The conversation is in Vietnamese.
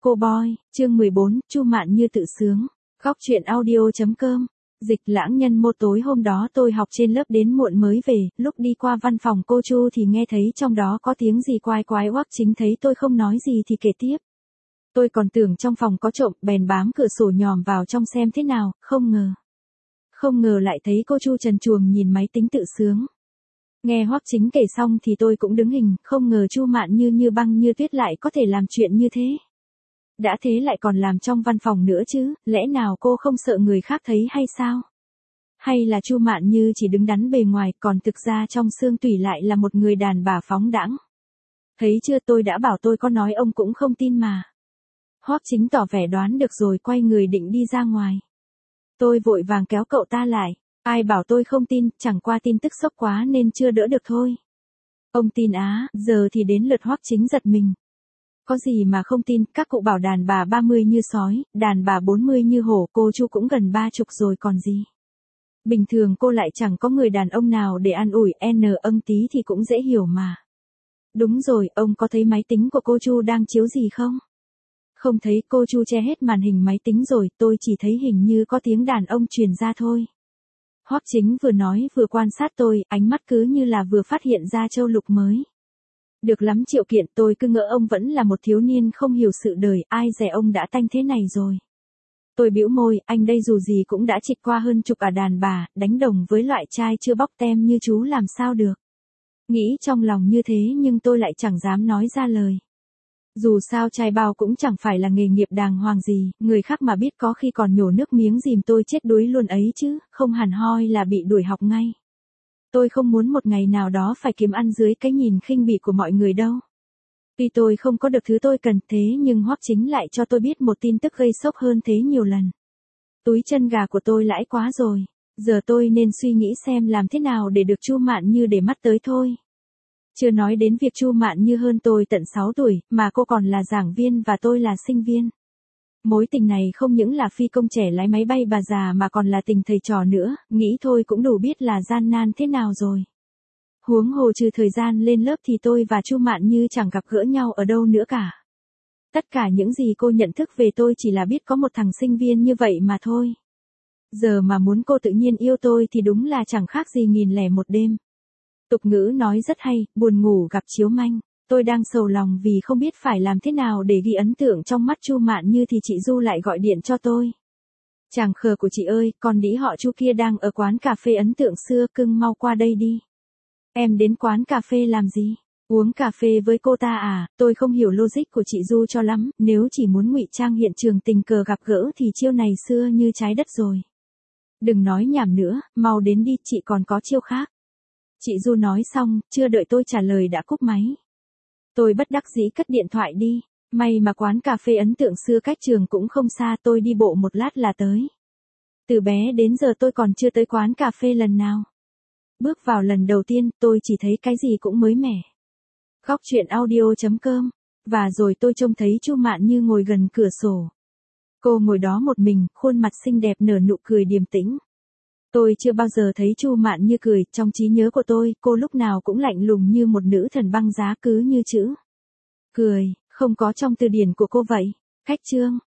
Cô Boy, chương 14, Chu Mạn Như tự sướng. Góc truyện audio.com. Dịch Lãng Nhân mô tối hôm đó tôi học trên lớp đến muộn mới về, lúc đi qua văn phòng cô Chu thì nghe thấy trong đó có tiếng gì quái quái Hoắc Chính thấy tôi không nói gì thì kể tiếp. Tôi còn tưởng trong phòng có trộm, bèn bám cửa sổ nhòm vào trong xem thế nào, không ngờ lại thấy cô Chu trần truồng nhìn máy tính tự sướng. Nghe Hoắc Chính kể xong thì tôi cũng đứng hình, không ngờ Chu Mạn Như như băng như tuyết lại có thể làm chuyện như thế. Đã thế lại còn làm trong văn phòng nữa chứ, lẽ nào cô không sợ người khác thấy hay sao? Hay là Chu Mạn Như chỉ đứng đắn bề ngoài, còn thực ra trong xương tủy lại là một người đàn bà phóng đãng. Thấy chưa, tôi đã bảo tôi có nói ông cũng không tin mà. Hoắc Chính tỏ vẻ đoán được rồi, quay người định đi ra ngoài. Tôi vội vàng kéo cậu ta lại. Ai bảo tôi không tin, chẳng qua tin tức sốc quá nên chưa đỡ được thôi. Ông tin á? Giờ thì đến lượt Hoắc Chính giật mình. Có gì mà không tin, các cụ bảo đàn bà 30 như sói, đàn bà 40 như hổ, cô Chu cũng gần 30 rồi còn gì. Bình thường cô lại chẳng có người đàn ông nào để an ủi, tí thì cũng dễ hiểu mà. Đúng rồi, ông có thấy máy tính của cô Chu đang chiếu gì không? Không thấy, cô Chu che hết màn hình máy tính rồi, tôi chỉ thấy hình như có tiếng đàn ông truyền ra thôi. Hoắc Chính vừa nói vừa quan sát tôi, ánh mắt cứ như là vừa phát hiện ra châu lục mới. Được lắm Triệu Kiện, tôi cứ ngỡ ông vẫn là một thiếu niên không hiểu sự đời, ai dè ông đã tanh thế này rồi. Tôi bĩu môi, anh đây dù gì cũng đã trịch qua hơn chục đàn bà, đánh đồng với loại trai chưa bóc tem như chú làm sao được. Nghĩ trong lòng như thế nhưng tôi lại chẳng dám nói ra lời. Dù sao trai bao cũng chẳng phải là nghề nghiệp đàng hoàng gì, người khác mà biết có khi còn nhổ nước miếng dìm tôi chết đuối luôn ấy chứ, không hẳn hoi là bị đuổi học ngay. Tôi không muốn một ngày nào đó phải kiếm ăn dưới cái nhìn khinh bỉ của mọi người đâu. Tuy tôi không có được thứ tôi cần thế nhưng Hoắc Chính lại cho tôi biết một tin tức gây sốc hơn thế nhiều lần. Túi chân gà của tôi lãi quá rồi, giờ tôi nên suy nghĩ xem làm thế nào để được Chu Mạn Như để mắt tới thôi. Chưa nói đến việc Chu Mạn Như hơn tôi tận 6 tuổi, mà cô còn là giảng viên và tôi là sinh viên. Mối tình này không những là phi công trẻ lái máy bay bà già mà còn là tình thầy trò nữa, nghĩ thôi cũng đủ biết là gian nan thế nào rồi. Huống hồ trừ thời gian lên lớp thì tôi và Chu Mạn Như chẳng gặp gỡ nhau ở đâu nữa cả. Tất cả những gì cô nhận thức về tôi chỉ là biết có một thằng sinh viên như vậy mà thôi. Giờ mà muốn cô tự nhiên yêu tôi thì đúng là chẳng khác gì 1001 đêm. Tục ngữ nói rất hay, buồn ngủ gặp chiếu manh. Tôi đang sầu lòng vì không biết phải làm thế nào để ghi ấn tượng trong mắt Chu Mạn Như thì chị Du lại gọi điện cho tôi. Chàng khờ của chị ơi, con đĩ họ Chu kia đang ở quán cà phê ấn tượng xưa, cưng mau qua đây đi. Em đến quán cà phê làm gì? Uống cà phê với cô ta à? Tôi không hiểu logic của chị Du cho lắm, nếu chỉ muốn ngụy trang hiện trường tình cờ gặp gỡ thì chiêu này xưa như trái đất rồi. Đừng nói nhảm nữa, mau đến đi, chị còn có chiêu khác. Chị Du nói xong, chưa đợi tôi trả lời đã cúp máy. Tôi bất đắc dĩ cất điện thoại đi, may mà quán cà phê ấn tượng xưa cách trường cũng không xa, tôi đi bộ một lát là tới. Từ bé đến giờ tôi còn chưa tới quán cà phê lần nào. Bước vào lần đầu tiên, tôi chỉ thấy cái gì cũng mới mẻ. Góc truyện audio.com. Và rồi tôi trông thấy Chu Mạn Như ngồi gần cửa sổ. Cô ngồi đó một mình, khuôn mặt xinh đẹp nở nụ cười điềm tĩnh. Tôi chưa bao giờ thấy Chu Mạn Như cười, trong trí nhớ của tôi, cô lúc nào cũng lạnh lùng như một nữ thần băng giá, cứ như chữ cười, không có trong từ điển của cô vậy. Cách chương